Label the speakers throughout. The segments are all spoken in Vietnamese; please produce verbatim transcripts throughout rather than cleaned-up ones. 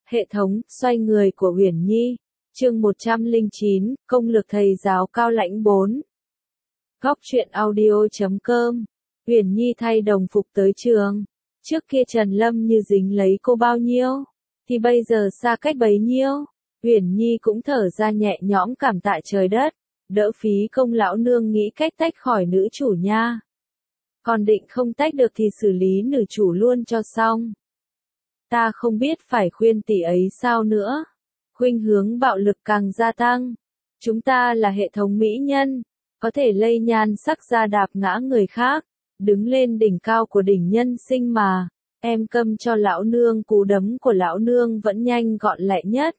Speaker 1: Hệ thống, xoay người của Uyển Nhi. Chương một trăm lẻ chín, công lực thầy giáo cao lãnh bốn. Góc truyện audio chấm com. Uyển Nhi thay đồng phục tới trường. Trước kia Trần Lâm như dính lấy cô bao nhiêu, thì bây giờ xa cách bấy nhiêu. Uyển Nhi cũng thở ra nhẹ nhõm cảm tạ trời đất, đỡ phí công lão nương nghĩ cách tách khỏi nữ chủ nha. Còn định không tách được thì xử lý nữ chủ luôn cho xong. Ta không biết phải khuyên tỷ ấy sao nữa. Khuynh hướng bạo lực càng gia tăng. Chúng ta là hệ thống mỹ nhân, có thể lây nhan sắc ra đạp ngã người khác, đứng lên đỉnh cao của đỉnh nhân sinh mà. Em câm cho lão nương, cú đấm của lão nương vẫn nhanh gọn lẹ nhất.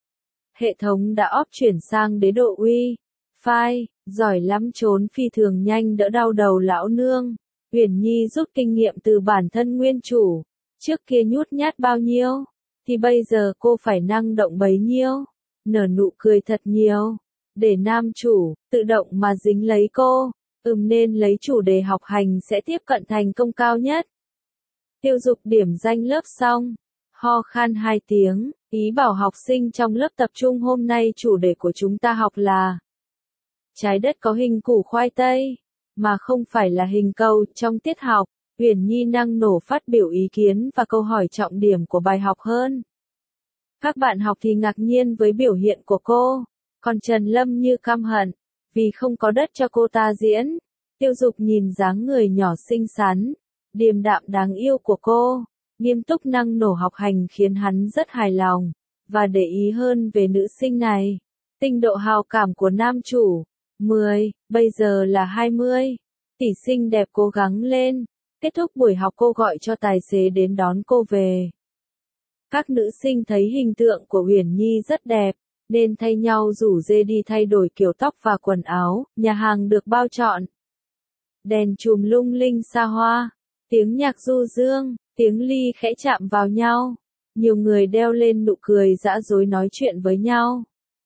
Speaker 1: Hệ thống đã óp chuyển sang đế độ uy. Phai, giỏi lắm, trốn phi thường nhanh đỡ đau đầu lão nương. Uyển Nhi rút kinh nghiệm từ bản thân nguyên chủ. Trước kia nhút nhát bao nhiêu, thì bây giờ cô phải năng động bấy nhiêu. Nở nụ cười thật nhiều, để nam chủ tự động mà dính lấy cô. Ừm, nên lấy chủ đề học hành sẽ tiếp cận thành công cao nhất. Tiêu Dục điểm danh lớp xong, ho khan hai tiếng, ý bảo học sinh trong lớp tập trung. Hôm nay chủ đề của chúng ta học là trái đất có hình củ khoai tây, mà không phải là hình cầu. Trong tiết học, Uyển Nhi năng nổ phát biểu ý kiến và câu hỏi trọng điểm của bài học hơn. Các bạn học thì ngạc nhiên với biểu hiện của cô, còn Trần Lâm như căm hận, vì không có đất cho cô ta diễn. Tiêu Dục nhìn dáng người nhỏ xinh xắn, điềm đạm đáng yêu của cô, nghiêm túc năng nổ học hành khiến hắn rất hài lòng, và để ý hơn về nữ sinh này. Tinh độ hào cảm của nam chủ, mười, bây giờ là hai mươi. Tỷ xinh đẹp cố gắng lên. Kết thúc buổi học cô gọi cho tài xế đến đón cô về. Các nữ sinh thấy hình tượng của Uyển Nhi rất đẹp, nên thay nhau rủ rê đi thay đổi kiểu tóc và quần áo. Nhà hàng được bao trọn. Đèn chùm lung linh xa hoa, tiếng nhạc du dương, tiếng ly khẽ chạm vào nhau. Nhiều người đeo lên nụ cười dã dối nói chuyện với nhau.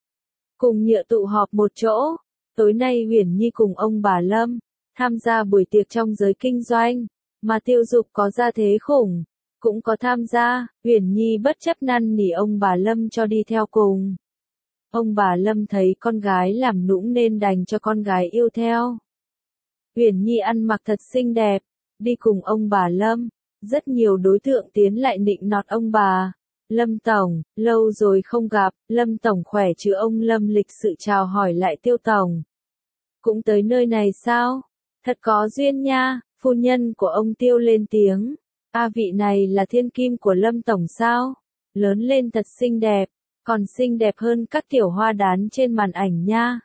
Speaker 1: Cùng nhựa tụ họp một chỗ. Tối nay Uyển Nhi cùng ông bà Lâm tham gia buổi tiệc trong giới kinh doanh, mà Tiêu Dục có gia thế khủng, cũng có tham gia. Uyển Nhi bất chấp năn nỉ ông bà Lâm cho đi theo cùng. Ông bà Lâm thấy con gái làm nũng nên đành cho con gái yêu theo. Uyển Nhi ăn mặc thật xinh đẹp, đi cùng ông bà Lâm. Rất nhiều đối tượng tiến lại nịnh nọt ông bà. Lâm Tổng, lâu rồi không gặp. Lâm Tổng khỏe chứ? Ông Lâm lịch sự chào hỏi lại Tiêu Tổng. Cũng tới nơi này sao? Thật có duyên nha. Phu nhân của ông Tiêu lên tiếng. A, vị này là thiên kim của Lâm Tổng sao? Lớn lên thật xinh đẹp, còn xinh đẹp hơn các tiểu hoa đán trên màn ảnh nha.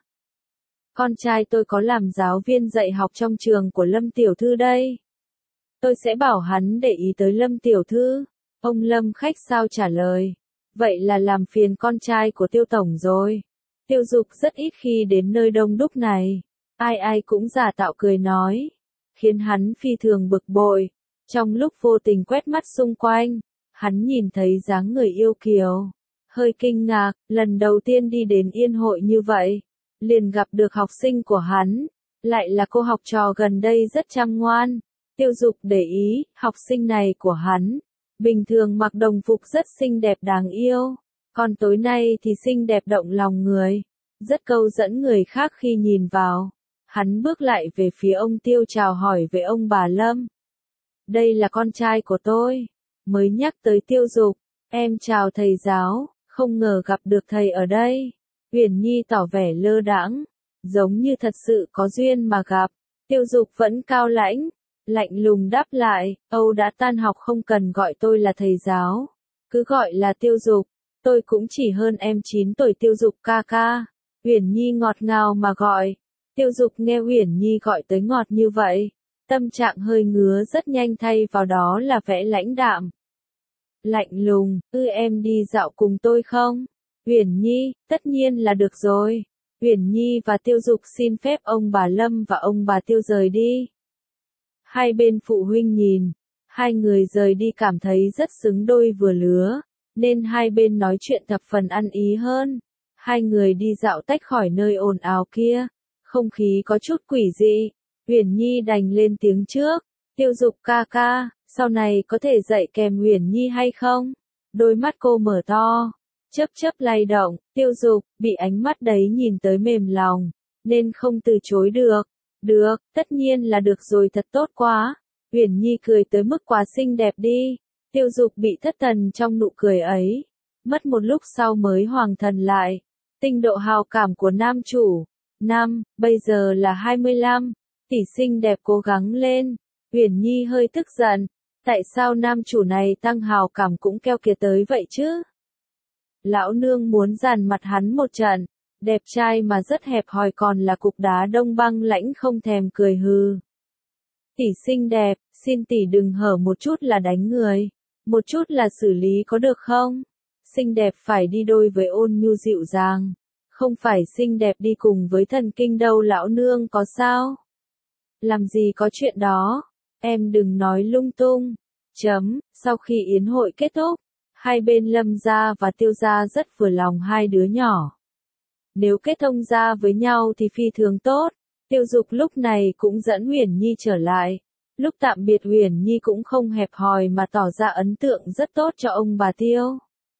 Speaker 1: Con trai tôi có làm giáo viên dạy học trong trường của Lâm Tiểu Thư đây. Tôi sẽ bảo hắn để ý tới Lâm Tiểu Thư. Ông Lâm khách sao trả lời. Vậy là làm phiền con trai của Tiêu Tổng rồi. Tiêu Dục rất ít khi đến nơi đông đúc này. Ai ai cũng giả tạo cười nói, khiến hắn phi thường bực bội. Trong lúc vô tình quét mắt xung quanh, hắn nhìn thấy dáng người yêu kiều. Hơi kinh ngạc, lần đầu tiên đi đến yên hội như vậy, liền gặp được học sinh của hắn. Lại là cô học trò gần đây rất chăm ngoan. Tiêu Dục để ý, học sinh này của hắn, bình thường mặc đồng phục rất xinh đẹp đáng yêu. Còn tối nay thì xinh đẹp động lòng người, rất câu dẫn người khác khi nhìn vào. Hắn bước lại về phía ông Tiêu chào hỏi với ông bà Lâm. Đây là con trai của tôi. Mới nhắc tới Tiêu Dục. Em chào thầy giáo, không ngờ gặp được thầy ở đây. Uyển Nhi tỏ vẻ lơ đãng, giống như thật sự có duyên mà gặp. Tiêu Dục vẫn cao lãnh, lạnh lùng đáp lại, Âu đã tan học không cần gọi tôi là thầy giáo. Cứ gọi là Tiêu Dục, tôi cũng chỉ hơn em chín tuổi. Tiêu Dục ca ca. Uyển Nhi ngọt ngào mà gọi. Tiêu Dục nghe Uyển Nhi gọi tới ngọt như vậy, tâm trạng hơi ngứa rất nhanh thay vào đó là vẻ lãnh đạm. Lạnh lùng, ư em đi dạo cùng tôi không? Uyển Nhi, tất nhiên là được rồi. Uyển Nhi và Tiêu Dục xin phép ông bà Lâm và ông bà Tiêu rời đi. Hai bên phụ huynh nhìn, hai người rời đi cảm thấy rất xứng đôi vừa lứa, nên hai bên nói chuyện thập phần ăn ý hơn. Hai người đi dạo tách khỏi nơi ồn ào kia. Không khí có chút quỷ dị. Uyển Nhi đành lên tiếng trước. Tiêu Dục ca ca, sau này có thể dạy kèm Uyển Nhi hay không? Đôi mắt cô mở to, chớp chớp lay động, Tiêu Dục, bị ánh mắt đấy nhìn tới mềm lòng, nên không từ chối được. Được, tất nhiên là được rồi, thật tốt quá. Uyển Nhi cười tới mức quá xinh đẹp đi. Tiêu Dục bị thất thần trong nụ cười ấy. Mất một lúc sau mới hoàng thần lại. Tinh độ hào cảm của nam chủ. Năm, bây giờ là hai mươi lăm. Tỷ xinh đẹp cố gắng lên. Uyển Nhi hơi tức giận. Tại sao nam chủ này tăng hào cảm cũng keo kiệt tới vậy chứ? Lão nương muốn dàn mặt hắn một trận. Đẹp trai mà rất hẹp hòi, còn là cục đá đông băng lãnh không thèm cười hừ. Tỷ xinh đẹp, xin tỷ đừng hở một chút là đánh người, một chút là xử lý có được không? Xinh đẹp phải đi đôi với ôn nhu dịu dàng, không phải xinh đẹp đi cùng với thần kinh đâu lão nương có sao? Làm gì có chuyện đó, em đừng nói lung tung. Chấm, sau khi yến hội kết thúc, hai bên Lâm gia và Tiêu gia rất vừa lòng hai đứa nhỏ. Nếu kết thông gia với nhau thì phi thường tốt. Tiêu Dục lúc này cũng dẫn Uyển Nhi trở lại. Lúc tạm biệt Uyển Nhi cũng không hẹp hòi mà tỏ ra ấn tượng rất tốt cho ông bà Tiêu.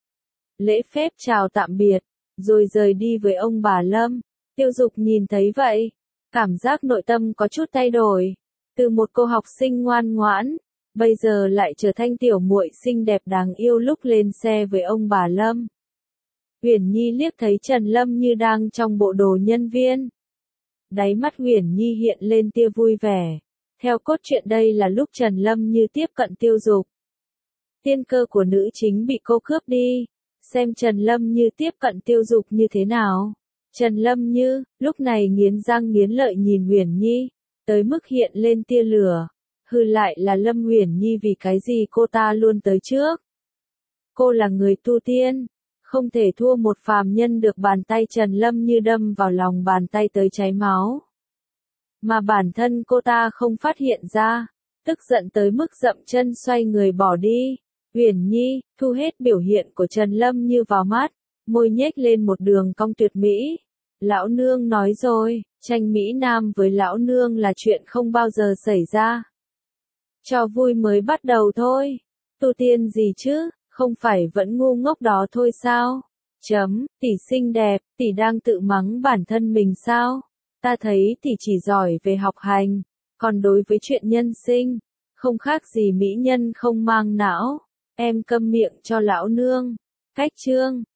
Speaker 1: Lễ phép chào tạm biệt, rồi rời đi với ông bà Lâm. Tiêu Dục nhìn thấy vậy, cảm giác nội tâm có chút thay đổi. Từ một cô học sinh ngoan ngoãn, bây giờ lại trở thành tiểu muội xinh đẹp đáng yêu lúc lên xe với ông bà Lâm. Uyển Nhi liếc thấy Trần Lâm Như đang trong bộ đồ nhân viên. Đáy mắt Uyển Nhi hiện lên tia vui vẻ. Theo cốt truyện đây là lúc Trần Lâm Như tiếp cận Tiêu Dục. Tiên cơ của nữ chính bị cô cướp đi. Xem Trần Lâm Như tiếp cận Tiêu Dục như thế nào. Trần Lâm Như, lúc này nghiến răng nghiến lợi nhìn Uyển Nhi, tới mức hiện lên tia lửa. Hừ, lại là Lâm Uyển Nhi, vì cái gì cô ta luôn tới trước? Cô là người tu tiên, không thể thua một phàm nhân được. Bàn tay Trần Lâm Như đâm vào lòng bàn tay tới cháy máu. Mà bản thân cô ta không phát hiện ra, tức giận tới mức dậm chân xoay người bỏ đi. Uyển Nhi, thu hết biểu hiện của Trần Lâm Như vào mắt, môi nhếch lên một đường cong tuyệt mỹ. Lão nương nói rồi, tranh Mỹ Nam với lão nương là chuyện không bao giờ xảy ra. Trò vui mới bắt đầu thôi. Tu tiên gì chứ, không phải vẫn ngu ngốc đó thôi sao? Chấm, tỷ xinh đẹp, tỷ đang tự mắng bản thân mình sao? Ta thấy tỷ chỉ giỏi về học hành, còn đối với chuyện nhân sinh, không khác gì mỹ nhân không mang não. Em câm miệng cho lão nương. Cách chương